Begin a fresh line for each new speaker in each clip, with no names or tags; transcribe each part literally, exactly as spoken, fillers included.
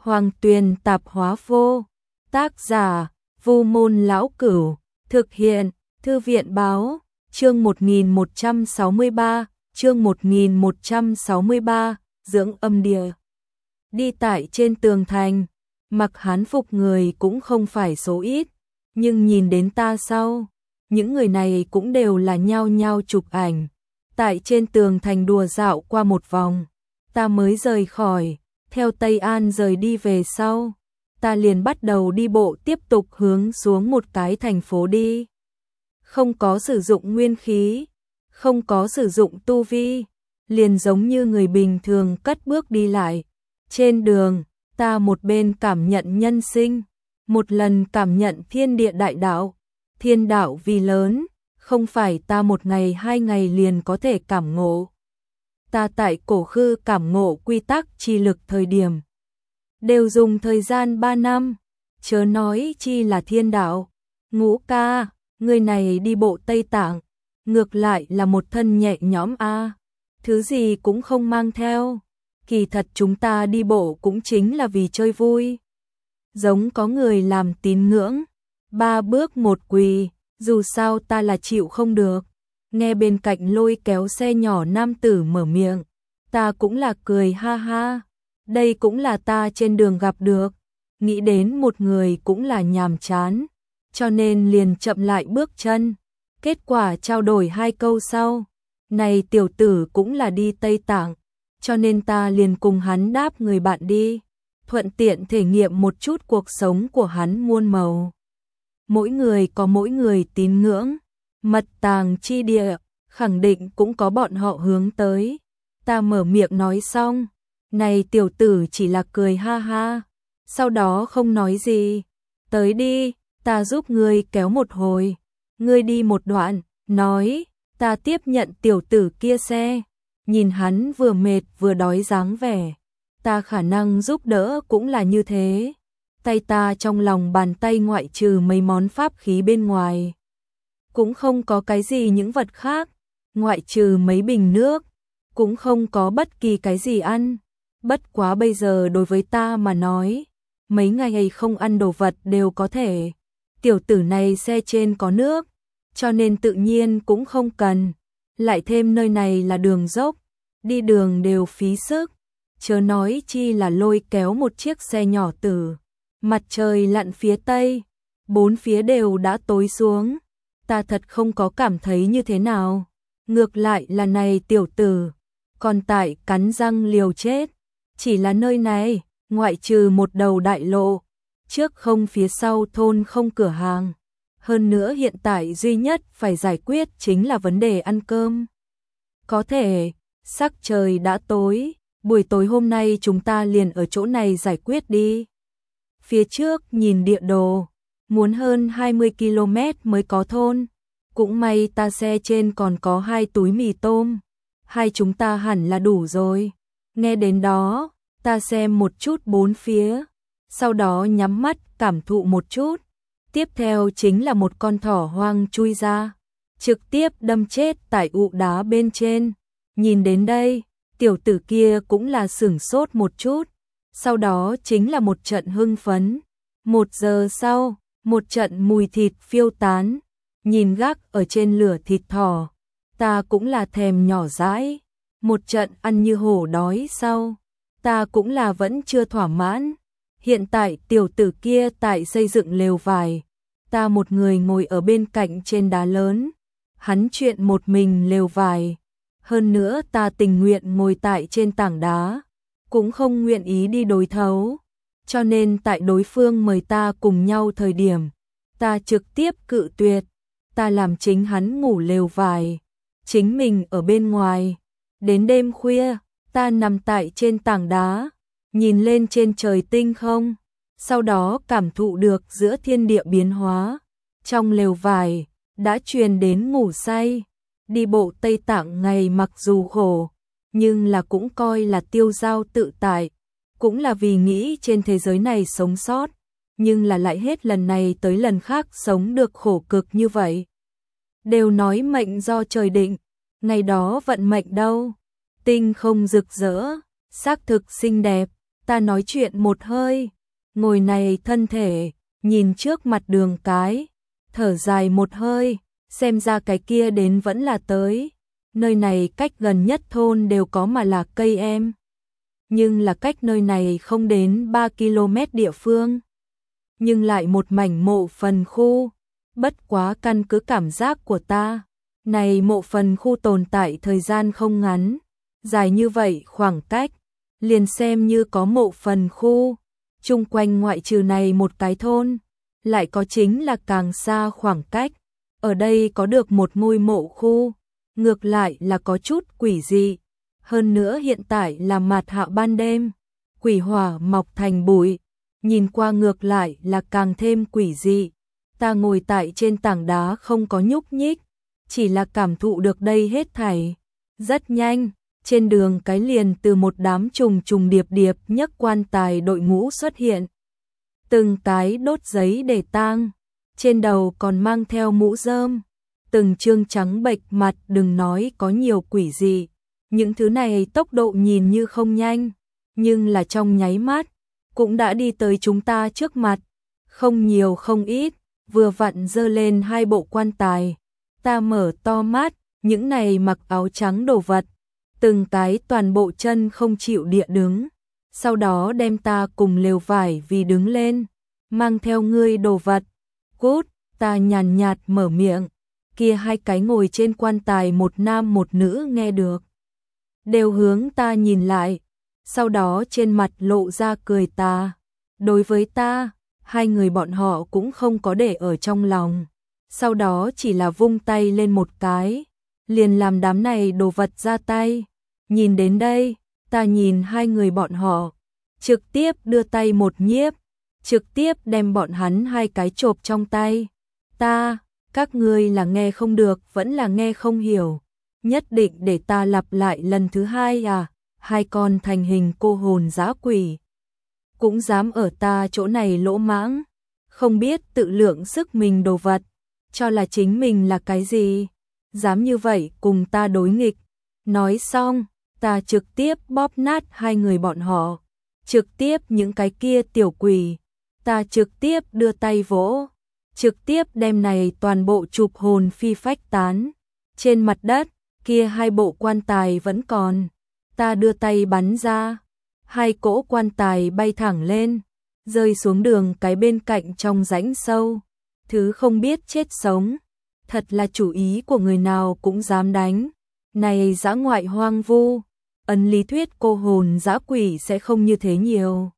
Hoàng Tuyền Tạp Hóa Vô. Tác giả: Vu Môn Lão Cửu. Thực hiện: Thư viện Báo. Chương một nghìn một trăm sáu mươi ba, chương một nghìn một trăm sáu mươi ba, dưỡng âm địa. Đi tại trên tường thành, mặc hán phục người cũng không phải số ít, nhưng nhìn đến ta sau, những người này cũng đều là nhao nhao chụp ảnh. Tại trên tường thành đùa dạo qua một vòng, ta mới rời khỏi, theo Tây An rời đi về sau, ta liền bắt đầu đi bộ tiếp tục hướng xuống một cái thành phố đi. Không có sử dụng nguyên khí, không có sử dụng tu vi, liền giống như người bình thường cất bước đi lại. Trên đường, ta một bên cảm nhận nhân sinh, một lần cảm nhận thiên địa đại đạo. Thiên đạo vì lớn, không phải ta một ngày hai ngày liền có thể cảm ngộ. Ta tại cổ khư cảm ngộ quy tắc chi lực thời điểm, đều dùng thời gian ba năm, chớ nói chi là thiên đạo. Ngũ ca, người này đi bộ Tây Tạng, ngược lại là một thân nhẹ nhõm a, thứ gì cũng không mang theo. Kỳ thật chúng ta đi bộ cũng chính là vì chơi vui. Giống có người làm tín ngưỡng, ba bước một quỳ, dù sao ta là chịu không được. Nghe bên cạnh lôi kéo xe nhỏ nam tử mở miệng, ta cũng là cười ha ha. Đây cũng là ta trên đường gặp được, nghĩ đến một người cũng là nhàm chán, cho nên liền chậm lại bước chân. Kết quả trao đổi hai câu sau, này tiểu tử cũng là đi Tây Tạng, cho nên ta liền cùng hắn đáp người bạn đi, thuận tiện thể nghiệm một chút cuộc sống của hắn muôn màu. Mỗi người có mỗi người tín ngưỡng, mật tàng chi địa, khẳng định cũng có bọn họ hướng tới. Ta mở miệng nói xong, này tiểu tử chỉ là cười ha ha, sau đó không nói gì. Tới đi, ta giúp ngươi kéo một hồi, ngươi đi một đoạn, nói, ta tiếp nhận tiểu tử kia xe. Nhìn hắn vừa mệt vừa đói dáng vẻ, ta khả năng giúp đỡ cũng là như thế. Tay ta trong lòng bàn tay ngoại trừ mấy món pháp khí bên ngoài, cũng không có cái gì những vật khác, ngoại trừ mấy bình nước, cũng không có bất kỳ cái gì ăn. Bất quá bây giờ đối với ta mà nói, mấy ngày không ăn đồ vật đều có thể. Tiểu tử này xe trên có nước, cho nên tự nhiên cũng không cần. Lại thêm nơi này là đường dốc, đi đường đều phí sức, chớ nói chi là lôi kéo một chiếc xe nhỏ tử. Mặt trời lặn phía tây, bốn phía đều đã tối xuống, ta thật không có cảm thấy như thế nào. Ngược lại là này tiểu tử, còn tại cắn răng liều chết. Chỉ là nơi này, ngoại trừ một đầu đại lộ, trước không phía sau thôn không cửa hàng. Hơn nữa hiện tại duy nhất phải giải quyết chính là vấn đề ăn cơm. Có thể, sắc trời đã tối, buổi tối hôm nay chúng ta liền ở chỗ này giải quyết đi. Phía trước nhìn địa đồ, muốn hơn hai mươi ki lô mét mới có thôn. Cũng may ta xe trên còn có hai túi mì tôm, hai chúng ta hẳn là đủ rồi. Nghe đến đó, ta xem một chút bốn phía, sau đó nhắm mắt cảm thụ một chút. Tiếp theo chính là một con thỏ hoang chui ra, trực tiếp đâm chết tại ụ đá bên trên. Nhìn đến đây, tiểu tử kia cũng là sửng sốt một chút, sau đó chính là một trận hưng phấn. Một giờ sau, một trận mùi thịt phiêu tán, nhìn gác ở trên lửa thịt thỏ, ta cũng là thèm nhỏ dãi. Một trận ăn như hổ đói sau, ta cũng là vẫn chưa thỏa mãn. Hiện tại tiểu tử kia tại xây dựng lều vải, ta một người ngồi ở bên cạnh trên đá lớn, hắn chuyện một mình lều vải. Hơn nữa ta tình nguyện ngồi tại trên tảng đá, cũng không nguyện ý đi đối thấu. Cho nên tại đối phương mời ta cùng nhau thời điểm, ta trực tiếp cự tuyệt. Ta làm chính hắn ngủ lều vải, chính mình ở bên ngoài. Đến đêm khuya, ta nằm tại trên tảng đá, nhìn lên trên trời tinh không, sau đó cảm thụ được giữa thiên địa biến hóa. Trong lều vải, đã truyền đến ngủ say. Đi bộ Tây Tạng ngày mặc dù khổ, nhưng là cũng coi là tiêu dao tự tại, cũng là vì nghĩ trên thế giới này sống sót, nhưng là lại hết lần này tới lần khác sống được khổ cực như vậy. Đều nói mệnh do trời định, ngày đó vận mệnh đâu, tinh không rực rỡ, xác thực xinh đẹp, Ta nói chuyện một hơi, ngồi này thân thể, nhìn trước mặt đường cái, thở dài một hơi, xem ra cái kia đến vẫn là tới. Nơi này cách gần nhất thôn đều có mà là cây em. Nhưng là cách nơi này không đến ba ki lô mét địa phương. Nhưng lại một mảnh mộ phần khu. Bất quá căn cứ cảm giác của ta. Này mộ phần khu tồn tại thời gian không ngắn. Dài như vậy khoảng cách. Liền xem như có mộ phần khu. Chung quanh ngoại trừ này một cái thôn. Lại có chính là càng xa khoảng cách. Ở đây có được một ngôi mộ khu. Ngược lại là có chút quỷ dị. Hơn nữa hiện tại là mạt hạ ban đêm. Quỷ hỏa mọc thành bụi. Nhìn qua ngược lại là càng thêm quỷ dị. Ta ngồi tại trên tảng đá không có nhúc nhích. Chỉ là cảm thụ được đây hết thảy. Rất nhanh, trên đường cái liền từ một đám trùng trùng điệp điệp nhấc quan tài đội ngũ xuất hiện. Từng cái đốt giấy để tang. Trên đầu còn mang theo mũ rơm. Từng trương trắng bệch mặt, đừng nói có nhiều quỷ dị. Những thứ này tốc độ nhìn như không nhanh, nhưng là trong nháy mắt, cũng đã đi tới chúng ta trước mặt. Không nhiều không ít, vừa vặn giơ lên hai bộ quan tài. Ta mở to mắt, những này mặc áo trắng đồ vật. Từng cái toàn bộ chân không chịu địa đứng. Sau đó đem ta cùng lều vải vì đứng lên, mang theo ngươi đồ vật. Cút, ta nhàn nhạt mở miệng. Kia hai cái ngồi trên quan tài một nam một nữ nghe được. Đều hướng ta nhìn lại. Sau đó trên mặt lộ ra cười ta. Đối với ta, hai người bọn họ cũng không có để ở trong lòng. Sau đó chỉ là vung tay lên một cái. Liền làm đám này đồ vật ra tay. Nhìn đến đây, ta nhìn hai người bọn họ. Trực tiếp đưa tay một nhiếp. Trực tiếp đem bọn hắn hai cái chộp trong tay. Ta, các ngươi là nghe không được vẫn là nghe không hiểu. Nhất định để ta lặp lại lần thứ hai à. Hai con thành hình cô hồn dã quỷ. Cũng dám ở ta chỗ này lỗ mãng. Không biết tự lượng sức mình đồ vật. Cho là chính mình là cái gì. Dám như vậy cùng ta đối nghịch. Nói xong, ta trực tiếp bóp nát hai người bọn họ. Trực tiếp những cái kia tiểu quỷ. Ta trực tiếp đưa tay vỗ. Trực tiếp đem này toàn bộ chụp hồn phi phách tán. Trên mặt đất, kia hai bộ quan tài vẫn còn. Ta đưa tay bắn ra. Hai cỗ quan tài bay thẳng lên. Rơi xuống đường cái bên cạnh trong rãnh sâu. Thứ không biết chết sống. Thật là chủ ý của người nào cũng dám đánh. Này dã ngoại hoang vu. Ấn lý thuyết cô hồn dã quỷ sẽ không như thế nhiều.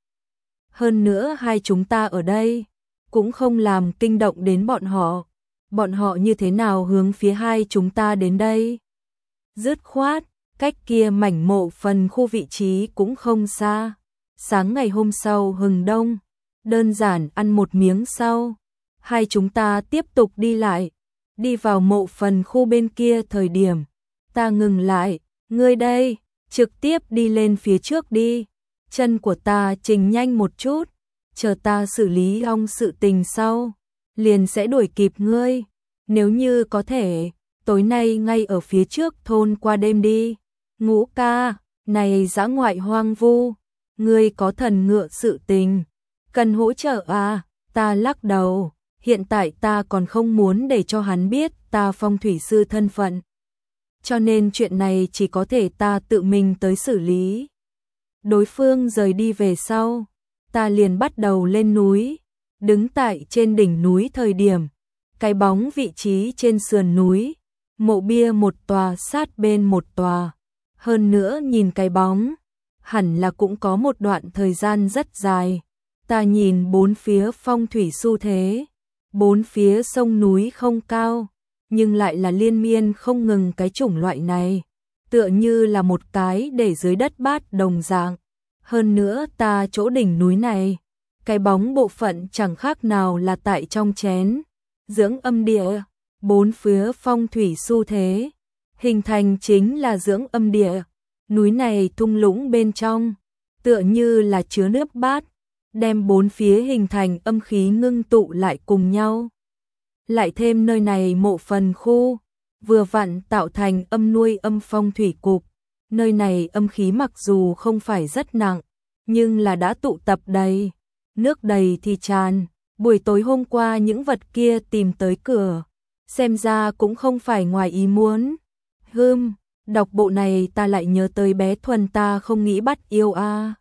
Hơn nữa hai chúng ta ở đây. Cũng không làm kinh động đến bọn họ. Bọn họ như thế nào hướng phía hai chúng ta đến đây? Dứt khoát, cách kia mảnh mộ phần khu vị trí cũng không xa. Sáng ngày hôm sau hừng đông, đơn giản ăn một miếng sau. Hai chúng ta tiếp tục đi lại. Đi vào mộ phần khu bên kia thời điểm. Ta ngừng lại, ngươi đây, trực tiếp đi lên phía trước đi. Chân của ta trình nhanh một chút. Chờ ta xử lý xong sự tình sau, liền sẽ đuổi kịp ngươi. Nếu như có thể, tối nay ngay ở phía trước thôn qua đêm đi. Ngũ ca, này dã ngoại hoang vu, ngươi có thần ngựa sự tình, cần hỗ trợ à? Ta lắc đầu, hiện tại ta còn không muốn để cho hắn biết ta phong thủy sư thân phận. Cho nên chuyện này chỉ có thể ta tự mình tới xử lý. Đối phương rời đi về sau. Ta liền bắt đầu lên núi, đứng tại trên đỉnh núi thời điểm, cái bóng vị trí trên sườn núi, mộ bia một tòa sát bên một tòa, hơn nữa nhìn cái bóng, hẳn là cũng có một đoạn thời gian rất dài. Ta nhìn bốn phía phong thủy xu thế, bốn phía sông núi không cao, nhưng lại là liên miên không ngừng cái chủng loại này, tựa như là một cái để dưới đất bát đồng dạng. Hơn nữa ta chỗ đỉnh núi này, cái bóng bộ phận chẳng khác nào là tại trong chén, dưỡng âm địa, bốn phía phong thủy xu thế, hình thành chính là dưỡng âm địa. Núi này thung lũng bên trong, tựa như là chứa nước bát, đem bốn phía hình thành âm khí ngưng tụ lại cùng nhau. Lại thêm nơi này mộ phần khu, vừa vặn tạo thành âm nuôi âm phong thủy cục. Nơi này âm khí mặc dù không phải rất nặng, nhưng là đã tụ tập đầy, nước đầy thì tràn, buổi tối hôm qua những vật kia tìm tới cửa, xem ra cũng không phải ngoài ý muốn. Hừm, đọc bộ này ta lại nhớ tới bé Thuần ta không nghĩ bắt yêu a.